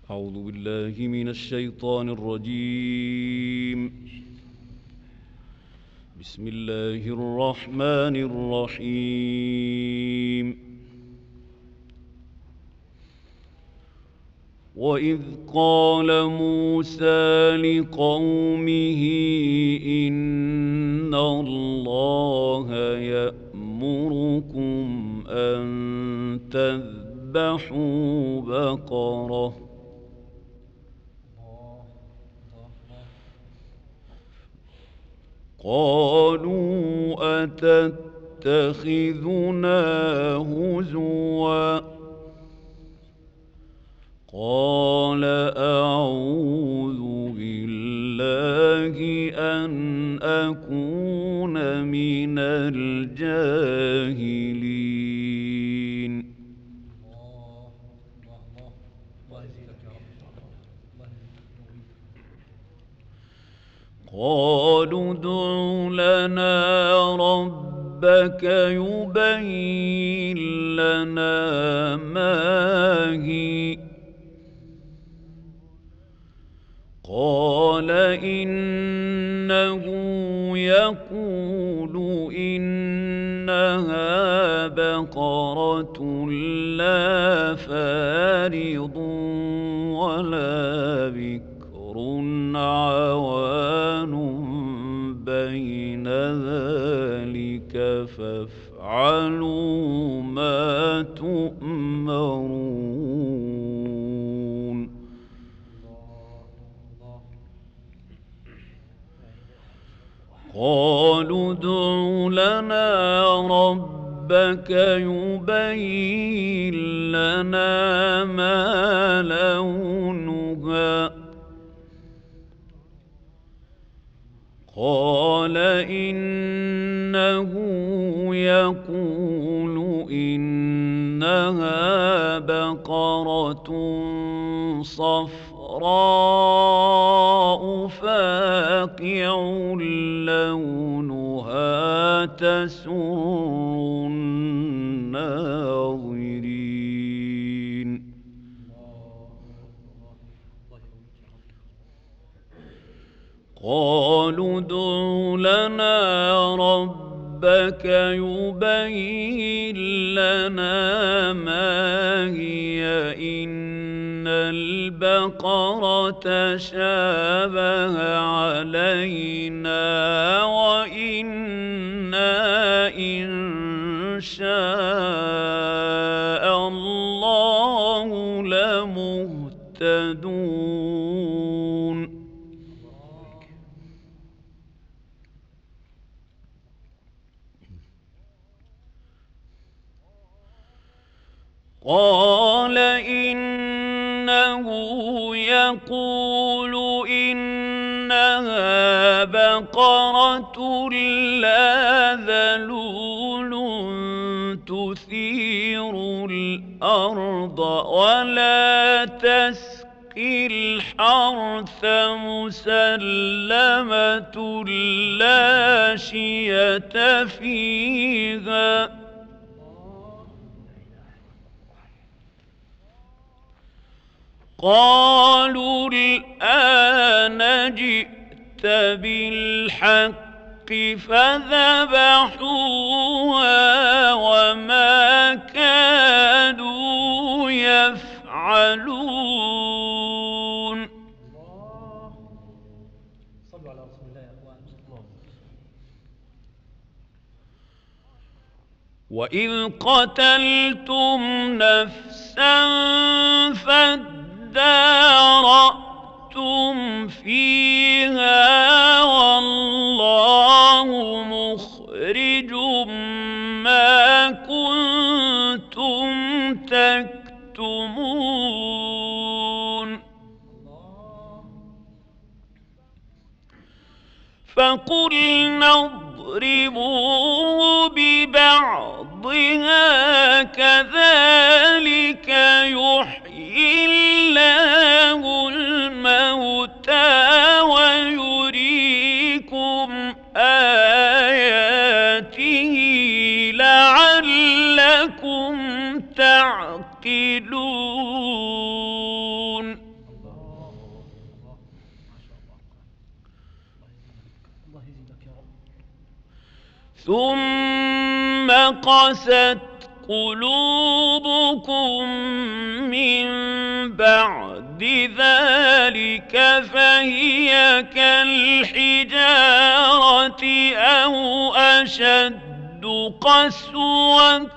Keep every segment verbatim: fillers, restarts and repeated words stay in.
أعوذ بالله من الشيطان الرجيم. بسم الله الرحمن الرحيم. وإذ قال موسى لقومه إن الله يأمركم أن تذبحوا بقرة قالوا أتتخذنا هزوا قال أعوذ بالله أن أكون من الجاهلين. قالوا ادع لنا ربك يبين لنا ما هي قال إنه يقول إنها بقرة لا فارض ولا بكر عوان بين ذلك فافعلوا ما تؤمرون. قالوا ادع لنا ربك يبين لنا ما لونها قال إنه يقول إنها بقرة صفراء فاقع لونها تسر الناظرين. قالوا ادع لنا ربك يبين لنا ما هي إن البقرة شابه علينا وإنا إن شاء الله لمهتدون. قال إنه يقول إنها بقرة لا ذلول تثير الأرض ولا تسقي الحرث مسلمة لا شية فيها قالوا الآن جئت بالحق فذبحوها وما كادوا يفعلون. وإذ قتلتم نفسا فادارأتم فيها والله مخرج ما كنتم تكتمون. فقلنا اضربوه ببعضها كذلك يحيي الله الموتى ويريكم آياته لعلكم تعقلون. ثم قست قلوبكم من بعد ذلك فهي كالحجارة أو أشد قسوة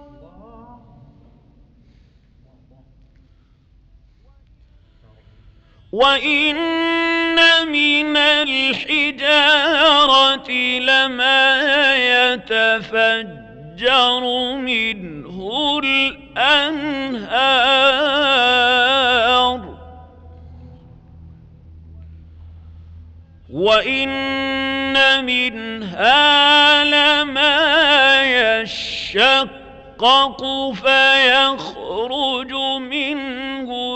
وإن من الحجارة لما يتفجر منه الأنهار وإن منها لما يشقق فيخرج منه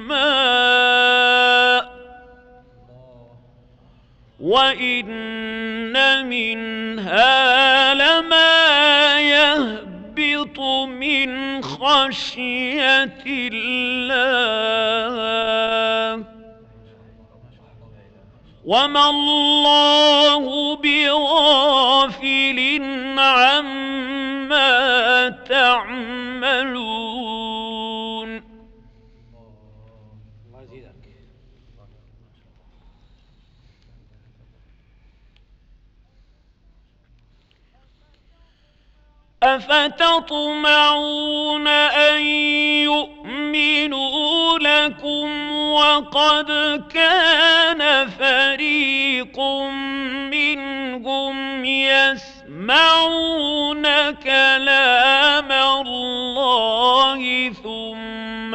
الماء وإن منها لما يهبط من خشية الله وما الله بغافل عما تعملون. أفتطمعون أن يؤمنوا لكم وقد كان فريق منهم يسمعون كلام الله ثم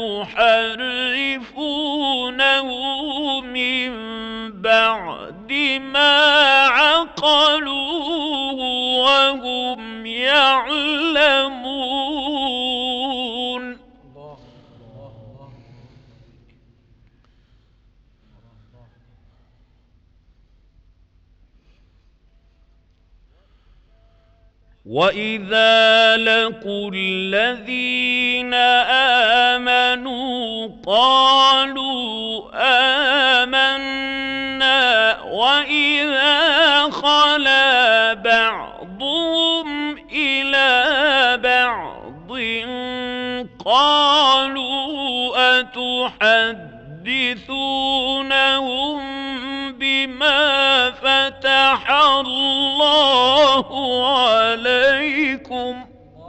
يحرفونه من بعد ما عقلوه وهم يعلمون. وإذا لقوا الذين آمنوا قالوا آمنا وإذا خلا بعضهم إلى بعض قالوا أتحدثونهم بما فتح الله عليكم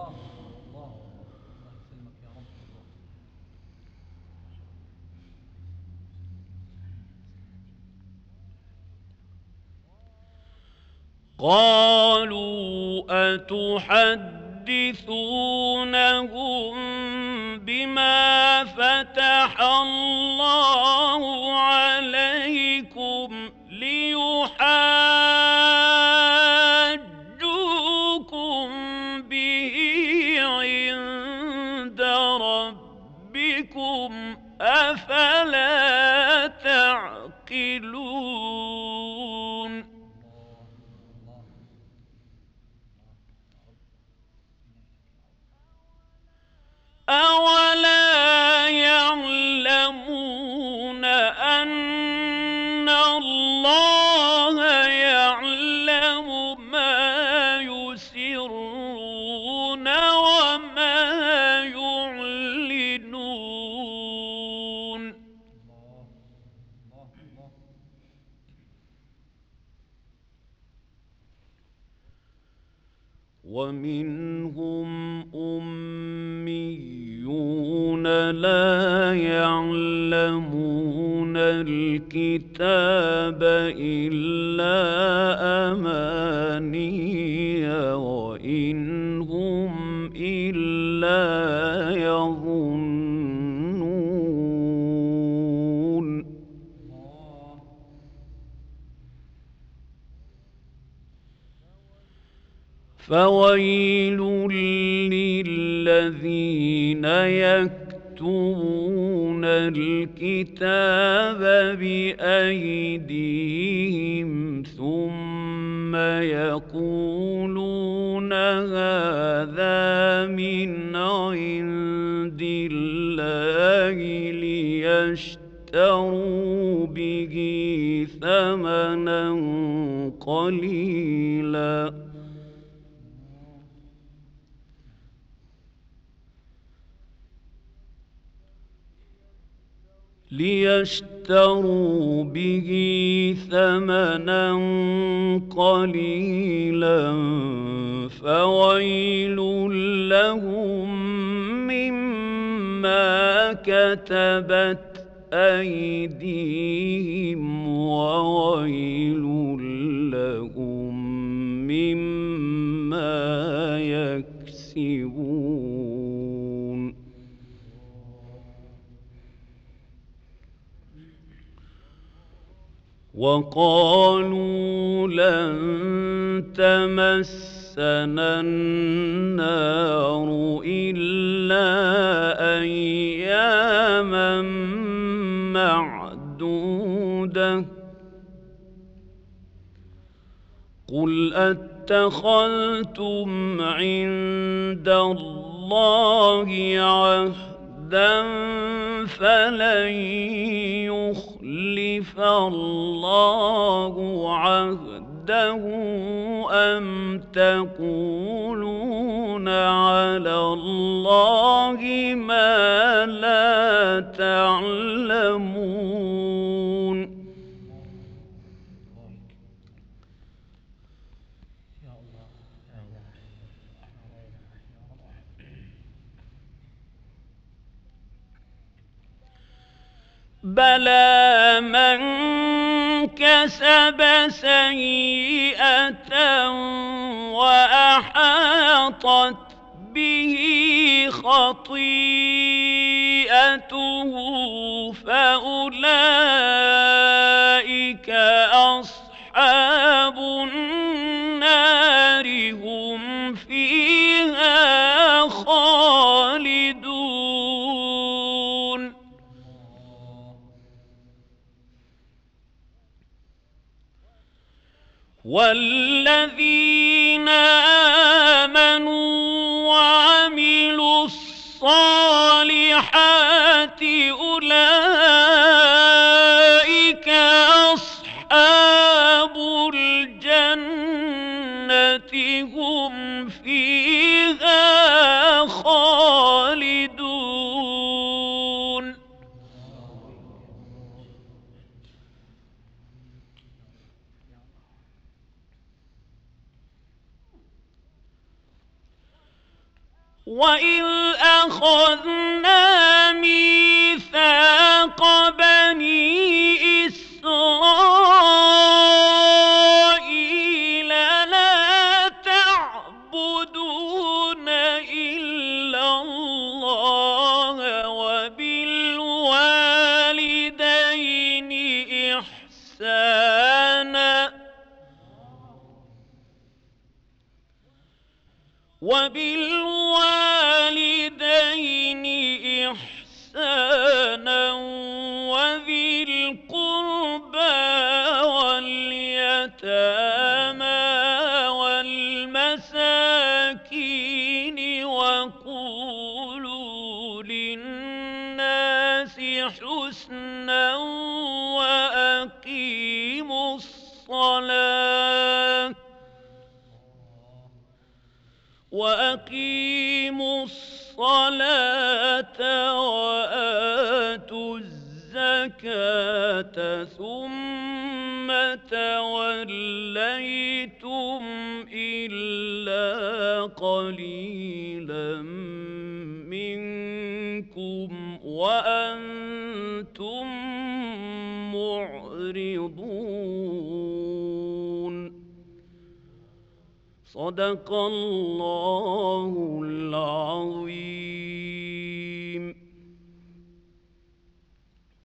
قالوا أتحدثونهم بما فتح الله عليكم ليحاجوكم به عند ربكم أفلا تعقلون. أولا يعلمون أن الله يعلم ما يسرون وما يعلنون. ومنهم أميون لا يعلمون الكتاب إلا أماني وإن هم إلا يظنون. فويل للذين يكتبون الكتاب بأيديهم ثم يقولون هذا من عند الله ليشتروا به ثمنا قليلا ليشتروا به ثمنا قليلا فويل لهم مما كتبت أيديهم وويل لهم مما يكسبون. وقالوا لن تمسنا النار إلا أياما معدودة قل أتخذتم عند الله عهدا فلن يخلف الله عهده أم تقولون على الله ما لا تعلمون. بلى من كسب سيئة وأحاطت به خطيئته فأولئك أصحاب النار هم فيها خالدون. والذين آمنوا وعملوا الصالحات أولئك أصحاب الجنة هم فيها خالدون. وَإِذْ أَخَذْنَا مِيثَاقَ بَنِي إِسْرَائِيلَ لَا تَعْبُدُونَ إِلَّا اللَّهَ وَبِالْوَالِدَيْنِ إِحْسَانًا وبالوالدين إحسانا وذي القربى واليتامى والمساكين وقولوا للناس حسنا وأقيموا الصلاة وأقيموا الصلاة وآتوا الزكاة ثم توليتم إلا قليلا منكم وأنتم معرضون. صدق الله العظيم.